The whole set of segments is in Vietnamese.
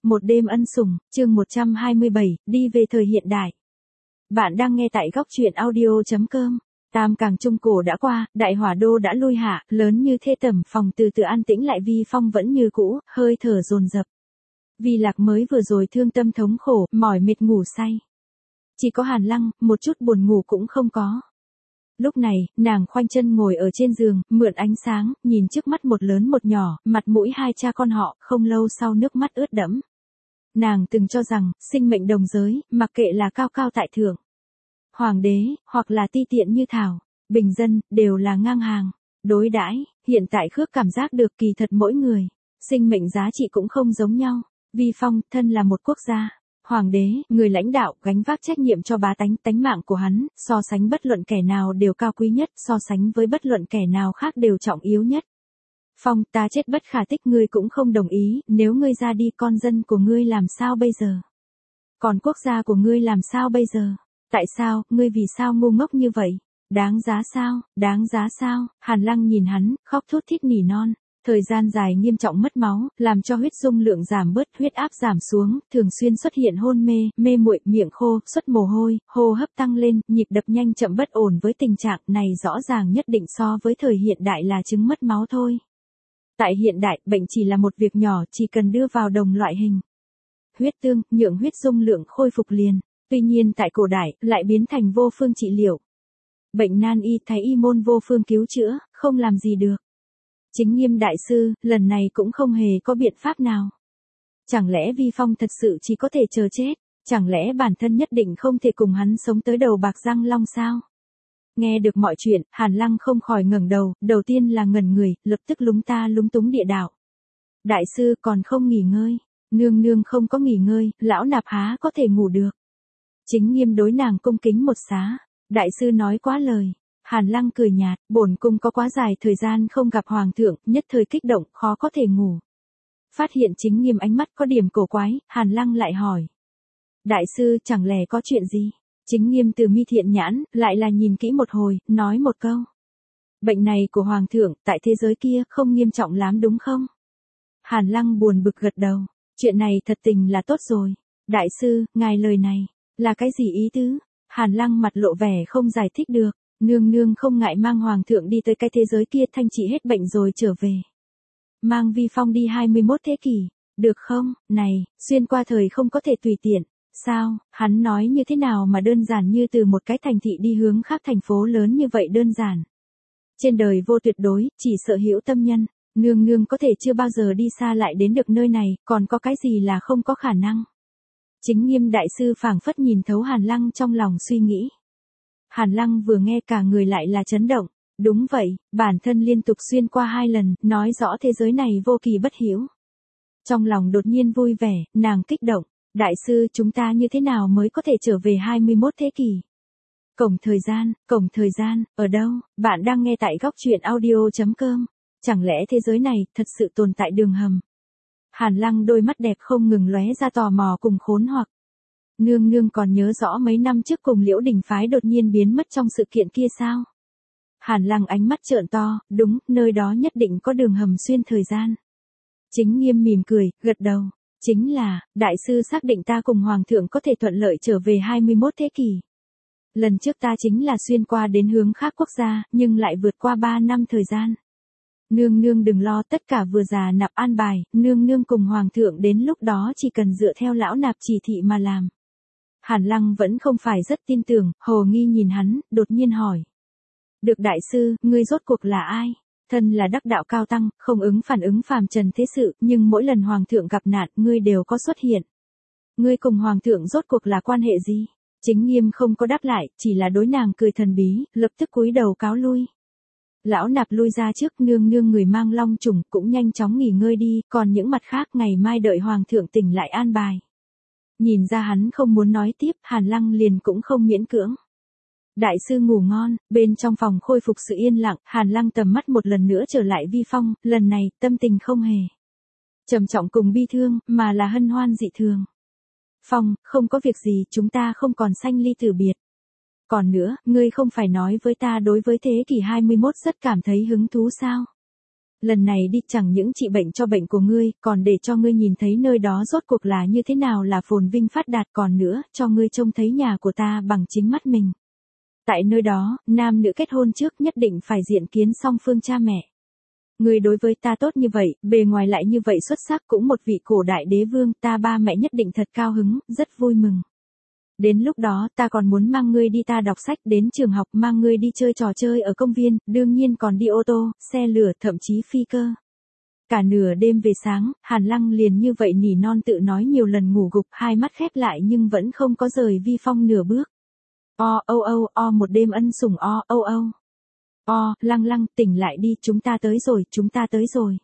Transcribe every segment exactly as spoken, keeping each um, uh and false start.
Một đêm ân sủng, chương một trăm hai mươi bảy, đi về thời hiện đại. Bạn đang nghe tại góc truyện audio.com. Tam càng trung cổ đã qua, đại hỏa đô đã lui hạ, lớn như thê tẩm phòng từ từ an tĩnh lại Vi Phong vẫn như cũ, hơi thở dồn dập. Vi Lạc mới vừa rồi thương tâm thống khổ, mỏi mệt ngủ say. Chỉ có Hàn Lăng, một chút buồn ngủ cũng không có. Lúc này, nàng khoanh chân ngồi ở trên giường, mượn ánh sáng, nhìn trước mắt một lớn một nhỏ, mặt mũi hai cha con họ, không lâu sau nước mắt ướt đẫm. Nàng từng cho rằng, sinh mệnh đồng giới, mặc kệ là cao cao tại thượng, hoàng đế, hoặc là ti tiện như Thảo, bình dân, đều là ngang hàng, đối đãi. Hiện tại Khước cảm giác được kỳ thật mỗi người, sinh mệnh giá trị cũng không giống nhau. Vi Phong, thân là một quốc gia, hoàng đế, người lãnh đạo, gánh vác trách nhiệm cho bá tánh, tánh mạng của hắn, so sánh bất luận kẻ nào đều cao quý nhất, so sánh với bất luận kẻ nào khác đều trọng yếu nhất. Phong, ta chết bất khả tích, ngươi cũng không đồng ý, nếu ngươi ra đi con dân của ngươi làm sao bây giờ? Còn quốc gia của ngươi làm sao bây giờ? Tại sao, ngươi vì sao ngu ngốc như vậy? Đáng giá sao, đáng giá sao? Hàn Lăng nhìn hắn, khóc thút thít nỉ non. Thời gian dài nghiêm trọng mất máu, làm cho huyết dung lượng giảm bớt, huyết áp giảm xuống, thường xuyên xuất hiện hôn mê, mê muội, miệng khô, xuất mồ hôi, hô hấp tăng lên, nhịp đập nhanh chậm bất ổn với tình trạng này rõ ràng nhất định so với thời hiện đại là chứng mất máu thôi. Tại hiện đại, bệnh chỉ là một việc nhỏ, chỉ cần đưa vào đồng loại hình huyết tương, nhượng huyết dung lượng khôi phục liền. Tuy nhiên tại cổ đại, lại biến thành vô phương trị liệu. Bệnh nan y, thái y môn vô phương cứu chữa, không làm gì được. Chính Nghiêm đại sư, lần này cũng không hề có biện pháp nào. Chẳng lẽ Vi Phong thật sự chỉ có thể chờ chết? Chẳng lẽ bản thân nhất định không thể cùng hắn sống tới đầu bạc răng long sao? Nghe được mọi chuyện, Hàn Lăng không khỏi ngẩng đầu, đầu tiên là ngẩn người, lập tức lúng ta lúng túng địa đạo. Đại sư còn không nghỉ ngơi, nương nương không có nghỉ ngơi, lão nạp há có thể ngủ được. Chính Nghiêm đối nàng cung kính một xá, đại sư nói quá lời. Hàn Lăng cười nhạt, bổn cung có quá dài thời gian không gặp hoàng thượng, nhất thời kích động, khó có thể ngủ. Phát hiện Chính Nghiêm ánh mắt có điểm cổ quái, Hàn Lăng lại hỏi. Đại sư chẳng lẽ có chuyện gì? Chính Nghiêm từ mi thiện nhãn, lại là nhìn kỹ một hồi, nói một câu. Bệnh này của hoàng thượng, tại thế giới kia, không nghiêm trọng lắm đúng không? Hàn Lăng buồn bực gật đầu, chuyện này thật tình là tốt rồi. Đại sư, ngài lời này, là cái gì ý tứ? Hàn Lăng mặt lộ vẻ không giải thích được. Nương nương không ngại mang hoàng thượng đi tới cái thế giới kia thanh trị hết bệnh rồi trở về. Mang Vi Phong đi hai mươi mốt thế kỷ, được không? Này, xuyên qua thời không có thể tùy tiện. Sao, hắn nói như thế nào mà đơn giản như từ một cái thành thị đi hướng khác thành phố lớn như vậy đơn giản. Trên đời vô tuyệt đối, chỉ sợ hữu tâm nhân. Nương nương có thể chưa bao giờ đi xa lại đến được nơi này, còn có cái gì là không có khả năng. Chính Nghiêm đại sư phảng phất nhìn thấu Hàn Lăng trong lòng suy nghĩ. Hàn Lăng vừa nghe cả người lại là chấn động. Đúng vậy, bản thân liên tục xuyên qua hai lần, nói rõ thế giới này vô kỳ bất hữu. Trong lòng đột nhiên vui vẻ, nàng kích động. Đại sư, chúng ta như thế nào mới có thể trở về hai mươi mốt thế kỷ? Cổng thời gian, cổng thời gian, ở đâu? Bạn đang nghe tại góc truyện audio.com. Chẳng lẽ thế giới này thật sự tồn tại đường hầm? Hàn Lăng đôi mắt đẹp không ngừng lóe ra tò mò cùng khốn hoặc. Nương nương còn nhớ rõ mấy năm trước cùng Liễu Đình phái đột nhiên biến mất trong sự kiện kia sao? Hàn Lăng ánh mắt trợn to, đúng, nơi đó nhất định có đường hầm xuyên thời gian. Chính Nghiêm mỉm cười, gật đầu. Chính là, đại sư xác định ta cùng hoàng thượng có thể thuận lợi trở về hai mươi mốt thế kỷ. Lần trước ta chính là xuyên qua đến hướng khác quốc gia, nhưng lại vượt qua ba năm thời gian. Nương nương đừng lo, tất cả vừa già nạp an bài, nương nương cùng hoàng thượng đến lúc đó chỉ cần dựa theo lão nạp chỉ thị mà làm. Hàn Lăng vẫn không phải rất tin tưởng, hồ nghi nhìn hắn, đột nhiên hỏi. Được đại sư, ngươi rốt cuộc là ai? Thân là đắc đạo cao tăng, không ứng phản ứng phàm trần thế sự, nhưng mỗi lần hoàng thượng gặp nạn, ngươi đều có xuất hiện. Ngươi cùng hoàng thượng rốt cuộc là quan hệ gì? Chính Nghiêm không có đáp lại, chỉ là đối nàng cười thần bí, lập tức cúi đầu cáo lui. Lão nạp lui ra trước, nương nương người mang long trùng, cũng nhanh chóng nghỉ ngơi đi, còn những mặt khác ngày mai đợi hoàng thượng tỉnh lại an bài. Nhìn ra hắn không muốn nói tiếp, Hàn Lăng liền cũng không miễn cưỡng. Đại sư ngủ ngon, bên trong phòng khôi phục sự yên lặng, Hàn Lăng tầm mắt một lần nữa trở lại Vi Phong, lần này, tâm tình không hề trầm trọng cùng bi thương, mà là hân hoan dị thường. Phong, không có việc gì, chúng ta không còn sanh ly tử biệt. Còn nữa, ngươi không phải nói với ta đối với thế kỷ hai mươi mốt rất cảm thấy hứng thú sao? lần này đi chẳng những trị bệnh cho bệnh của ngươi, còn để cho ngươi nhìn thấy nơi đó rốt cuộc là như thế nào là phồn vinh phát đạt, còn nữa, cho ngươi trông thấy nhà của ta bằng chính mắt mình. Tại nơi đó, nam nữ kết hôn trước nhất định phải diện kiến song phương cha mẹ. Ngươi đối với ta tốt như vậy, bề ngoài lại như vậy xuất sắc, cũng một vị cổ đại đế vương, ta ba mẹ nhất định thật cao hứng, rất vui mừng. Đến lúc đó ta còn muốn mang ngươi đi ta đọc sách, đến trường học, mang ngươi đi chơi trò chơi ở công viên, đương nhiên còn đi ô tô, xe lửa, thậm chí phi cơ. Cả nửa đêm về sáng, Hàn Lăng liền như vậy nỉ non tự nói nhiều lần ngủ gục, hai mắt khép lại nhưng vẫn không có rời Vi Phong nửa bước. O âu âu o một đêm ân sủng o âu âu. O, Lăng Lăng, tỉnh lại đi, chúng ta tới rồi, chúng ta tới rồi.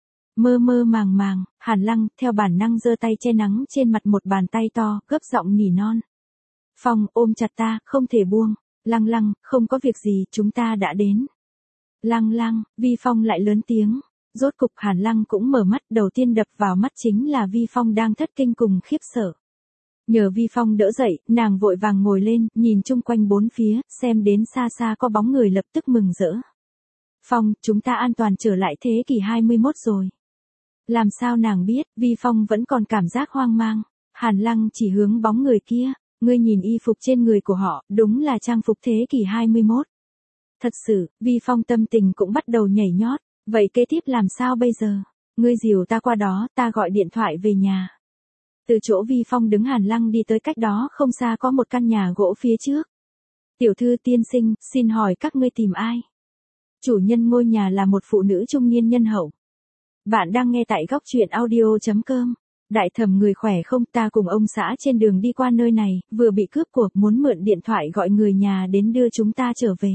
Mơ mơ màng màng, Hàn Lăng theo bản năng giơ tay che nắng trên mặt một bàn tay to, gấp giọng nỉ non. Phong, ôm chặt ta, không thể buông. Lăng Lăng, không có việc gì, chúng ta đã đến. Lăng Lăng, Vi Phong lại lớn tiếng. Rốt cục Hàn Lăng cũng mở mắt, đầu tiên đập vào mắt chính là Vi Phong đang thất kinh cùng khiếp sợ. Nhờ Vi Phong đỡ dậy, nàng vội vàng ngồi lên, nhìn chung quanh bốn phía, xem đến xa xa có bóng người lập tức mừng rỡ. Phong, chúng ta an toàn trở lại thế kỷ hai mươi mốt rồi. Làm sao nàng biết, Vi Phong vẫn còn cảm giác hoang mang. Hàn Lăng chỉ hướng bóng người kia. Ngươi nhìn y phục trên người của họ, đúng là trang phục thế kỷ hai mươi mốt. Thật sự, Vi Phong tâm tình cũng bắt đầu nhảy nhót. Vậy kế tiếp làm sao bây giờ? Ngươi dìu ta qua đó, ta gọi điện thoại về nhà. Từ chỗ Vi Phong đứng, Hàn Lăng đi tới cách đó không xa có một căn nhà gỗ phía trước. Tiểu thư tiên sinh, xin hỏi các ngươi tìm ai? Chủ nhân ngôi nhà là một phụ nữ trung niên nhân hậu. Bạn đang nghe tại góc truyện audio chấm com. Đại thẩm người khỏe không, ta cùng ông xã trên đường đi qua nơi này, vừa bị cướp của, muốn mượn điện thoại gọi người nhà đến đưa chúng ta trở về.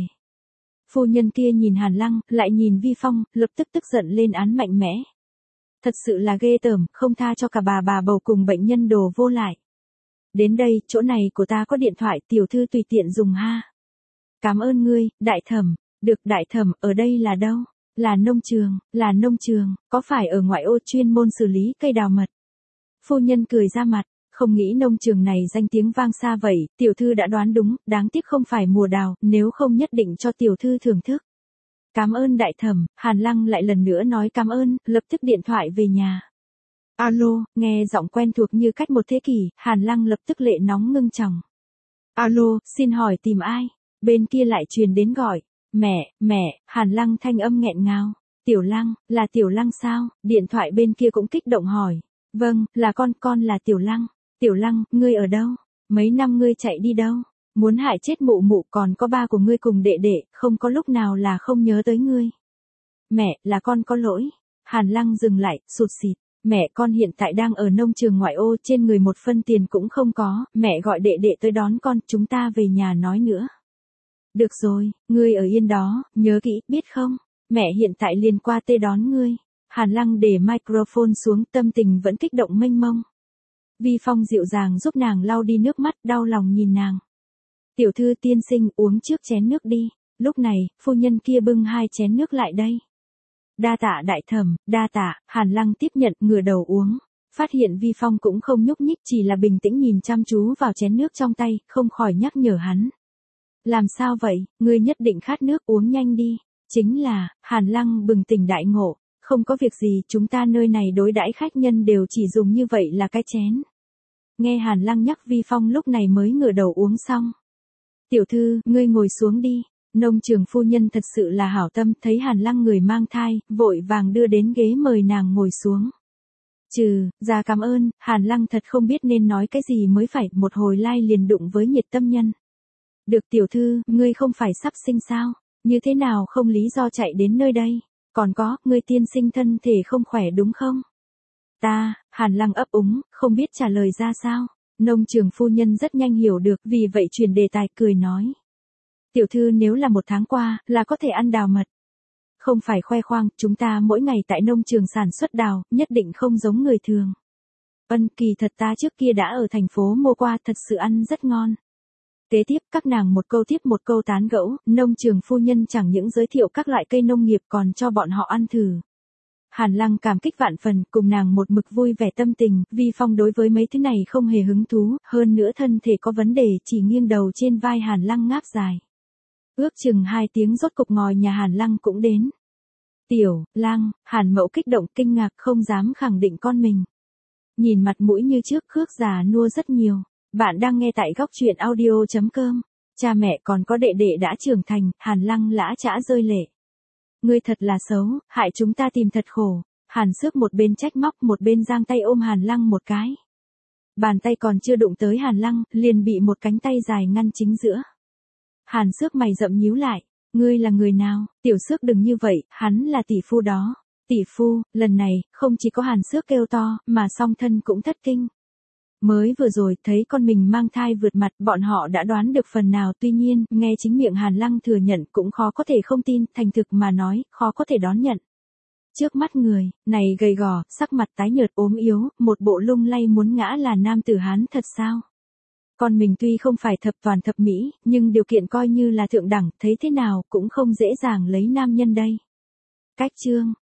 Phu nhân kia nhìn Hàn Lăng, lại nhìn Vi Phong, lập tức tức giận lên án mạnh mẽ. Thật sự là ghê tởm, không tha cho cả bà bà bầu cùng bệnh nhân đồ vô lại. Đến đây, chỗ này của ta có điện thoại, tiểu thư tùy tiện dùng ha. Cảm ơn ngươi, đại thẩm. Được, đại thẩm, ở đây là đâu? Là nông trường, là nông trường, có phải ở ngoại ô chuyên môn xử lý cây đào mật? Phu nhân cười ra mặt, không nghĩ nông trường này danh tiếng vang xa vậy, tiểu thư đã đoán đúng, đáng tiếc không phải mùa đào, nếu không nhất định cho tiểu thư thưởng thức. Cảm ơn đại thẩm, Hàn Lăng lại lần nữa nói cảm ơn, lập tức điện thoại về nhà. Alo, nghe giọng quen thuộc như cách một thế kỷ, Hàn Lăng lập tức lệ nóng ngưng tròng. Alo, xin hỏi tìm ai? Bên kia lại truyền đến gọi. Mẹ, mẹ, Hàn Lăng thanh âm nghẹn ngào. Tiểu Lăng, là Tiểu Lăng sao? Điện thoại bên kia cũng kích động hỏi. Vâng, là con, con là Tiểu Lăng. Tiểu Lăng, ngươi ở đâu? Mấy năm ngươi chạy đi đâu? Muốn hại chết mụ mụ, còn có ba của ngươi cùng đệ đệ, không có lúc nào là không nhớ tới ngươi. Mẹ, là con có lỗi. Hàn Lăng dừng lại, sụt sịt. Mẹ, con hiện tại đang ở nông trường ngoại ô, trên người một phân tiền cũng không có, mẹ gọi đệ đệ tới đón con, chúng ta về nhà nói nữa. Được rồi, ngươi ở yên đó, nhớ kỹ, biết không? Mẹ hiện tại liền qua tê đón ngươi. Hàn Lăng để microphone xuống, tâm tình vẫn kích động mênh mông. Vi Phong dịu dàng giúp nàng lau đi nước mắt, đau lòng nhìn nàng. Tiểu thư tiên sinh, uống trước chén nước đi. Lúc này, phu nhân kia bưng hai chén nước lại đây. Đa tạ đại thẩm, đa tạ. Hàn Lăng tiếp nhận, ngửa đầu uống. Phát hiện Vi Phong cũng không nhúc nhích, chỉ là bình tĩnh nhìn chăm chú vào chén nước trong tay, không khỏi nhắc nhở hắn. Làm sao vậy, ngươi nhất định khát nước, uống nhanh đi. Chính là, Hàn Lăng bừng tỉnh đại ngộ. Không có việc gì, chúng ta nơi này đối đãi khách nhân đều chỉ dùng như vậy là cái chén. Nghe Hàn Lăng nhắc, Vi Phong lúc này mới ngửa đầu uống xong. Tiểu thư, ngươi ngồi xuống đi. Nông trường phu nhân thật sự là hảo tâm, thấy Hàn Lăng người mang thai, vội vàng đưa đến ghế mời nàng ngồi xuống. Trừ, ra cảm ơn, Hàn Lăng thật không biết nên nói cái gì mới phải, một hồi lai liền đụng với nhiệt tâm nhân. Được tiểu thư, ngươi không phải sắp sinh sao? Như thế nào không lý do chạy đến nơi đây? Còn có, ngươi tiên sinh thân thể không khỏe đúng không? Ta, Hàn Lăng ấp úng, không biết trả lời ra sao. Nông trường phu nhân rất nhanh hiểu được, vì vậy chuyển đề tài, cười nói. Tiểu thư nếu là một tháng qua, là có thể ăn đào mật. Không phải khoe khoang, chúng ta mỗi ngày tại nông trường sản xuất đào, nhất định không giống người thường. Ân, kỳ thật ta trước kia đã ở thành phố mua qua, thật sự ăn rất ngon. Kế tiếp, các nàng một câu tiếp một câu tán gẫu, nông trường phu nhân chẳng những giới thiệu các loại cây nông nghiệp còn cho bọn họ ăn thử. Hàn Lăng cảm kích vạn phần, cùng nàng một mực vui vẻ tâm tình, Vi Phong đối với mấy thứ này không hề hứng thú, hơn nữa thân thể có vấn đề, chỉ nghiêng đầu trên vai Hàn Lăng ngáp dài. Ước chừng hai tiếng rốt cục ngồi nhà Hàn Lăng cũng đến. Tiểu, Lang, Hàn Mậu kích động kinh ngạc không dám khẳng định con mình. Nhìn mặt mũi như trước Khước già nua rất nhiều. Bạn đang nghe tại góc truyện audio.com. Cha mẹ còn có đệ đệ đã trưởng thành, Hàn Lăng lã chã rơi lệ. Ngươi thật là xấu, hại chúng ta tìm thật khổ. Hàn Xước một bên trách móc một bên giang tay ôm Hàn Lăng một cái. Bàn tay còn chưa đụng tới Hàn Lăng, liền bị một cánh tay dài ngăn chính giữa. Hàn Xước mày rậm nhíu lại. Ngươi là người nào? Tiểu Xước đừng như vậy, hắn là tỷ phu đó. Tỷ phu, lần này, không chỉ có Hàn Xước kêu to, mà song thân cũng thất kinh. Mới vừa rồi, thấy con mình mang thai vượt mặt, bọn họ đã đoán được phần nào, tuy nhiên, nghe chính miệng Hàn Lăng thừa nhận cũng khó có thể không tin, thành thực mà nói, khó có thể đón nhận. Trước mắt người, này gầy gò, sắc mặt tái nhợt ốm yếu, một bộ lung lay muốn ngã là nam tử Hán thật sao? Con mình tuy không phải thập toàn thập mỹ, nhưng điều kiện coi như là thượng đẳng, thấy thế nào cũng không dễ dàng lấy nam nhân đây. Cách chương,